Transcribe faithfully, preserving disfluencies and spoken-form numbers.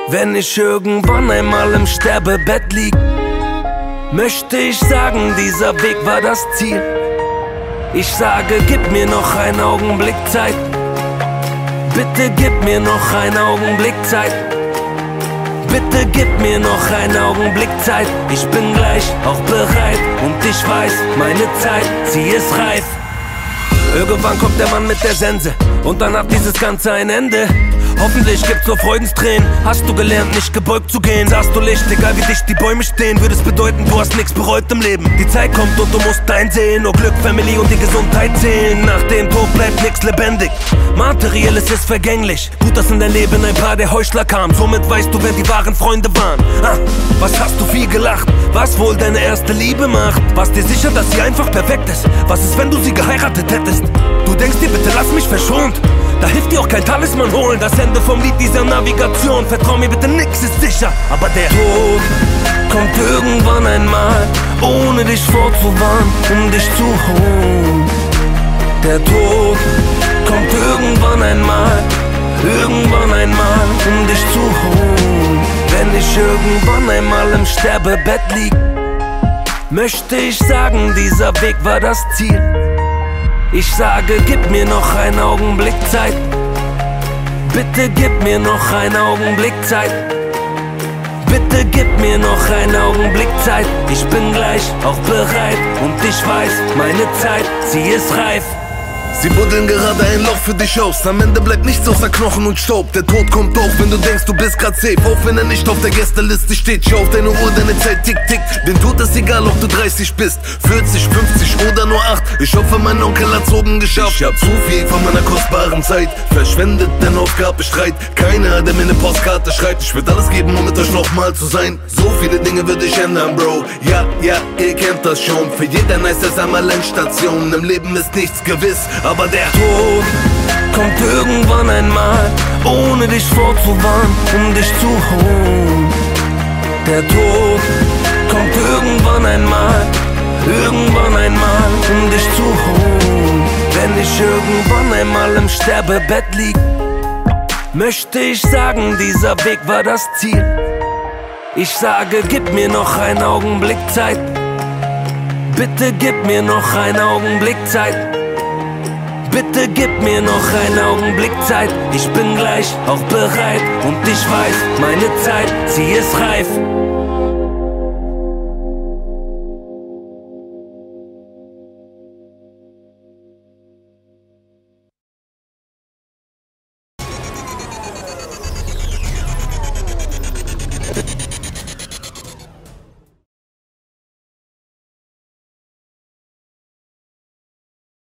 Wenn ich irgendwann einmal im Sterbebett lieg, möchte ich sagen, dieser Weg war das Ziel. Ich sage, gib mir noch einen Augenblick Zeit. Bitte gib mir noch einen Augenblick Zeit. Bitte gib mir noch einen Augenblick Zeit. Ich bin gleich auch bereit und ich weiß, meine Zeit, sie ist reif. Irgendwann kommt der Mann mit der Sense und dann hat dieses Ganze ein Ende. Hoffentlich gibt's nur Freudenstränen. Hast du gelernt, nicht gebeugt zu gehen? Sahst du Licht, egal wie dicht die Bäume stehen, würde es bedeuten, du hast nichts bereut im Leben. Die Zeit kommt und du musst einsehen, nur Glück, Family und die Gesundheit zählen. Nach dem Tod bleibt nichts lebendig. Materielles ist vergänglich. Gut, dass in dein Leben ein paar der Heuchler kamen. Somit weißt du, wer die wahren Freunde waren. Ah, was hast du viel gelacht? Was wohl deine erste Liebe macht? Warst dir sicher, dass sie einfach perfekt ist? Was ist, wenn du sie geheiratet hättest? Du denkst dir, bitte lass mich verschont. Da hilft dir auch kein Talisman holen. Das Ende vom Lied dieser Navigation. Vertrau mir bitte, nix ist sicher. Aber der Tod kommt irgendwann einmal, ohne dich vorzuwarnen, um dich zu holen. Der Tod kommt irgendwann einmal, irgendwann einmal, um dich zu holen. Wenn ich irgendwann einmal im Sterbebett lieg, möchte ich sagen, dieser Weg war das Ziel. Ich sage, gib mir noch einen Augenblick Zeit. Bitte gib mir noch einen Augenblick Zeit. Bitte gib mir noch einen Augenblick Zeit. Ich bin gleich auch bereit und ich weiß, meine Zeit, sie ist reif. Sie buddeln gerade ein Loch für dich aus. Am Ende bleibt nichts außer Knochen und Staub. Der Tod kommt auf, wenn du denkst, du bist grad safe. Auch wenn er nicht auf der Gästeliste steht. Schau auf deine Uhr, deine Zeit tick, tick. Den Tod ist egal, ob du dreißig bist, vierzig, fünfzig oder nur acht. Ich hoffe, mein Onkel hat's oben geschafft. Ich hab zu viel von meiner kostbaren Zeit verschwendet, denn oft gab es Streit. Keiner, der mir eine Postkarte schreibt. Ich würd alles geben, um mit euch nochmal zu sein. So viele Dinge würde ich ändern, Bro. Ja, ja, ihr kennt das schon. Für jeden heißt es einmal Endstation. Im Leben ist nichts gewiss, aber der Tod kommt irgendwann einmal, ohne dich vorzuwarnen, um dich zu holen. Der Tod kommt irgendwann einmal, irgendwann einmal, um dich zu holen. Wenn ich irgendwann einmal im Sterbebett lieg, möchte ich sagen, dieser Weg war das Ziel. Ich sage, gib mir noch einen Augenblick Zeit. Bitte gib mir noch einen Augenblick Zeit. Bitte gib mir noch einen Augenblick Zeit. Ich bin gleich auch bereit und ich weiß, meine Zeit, sie ist reif.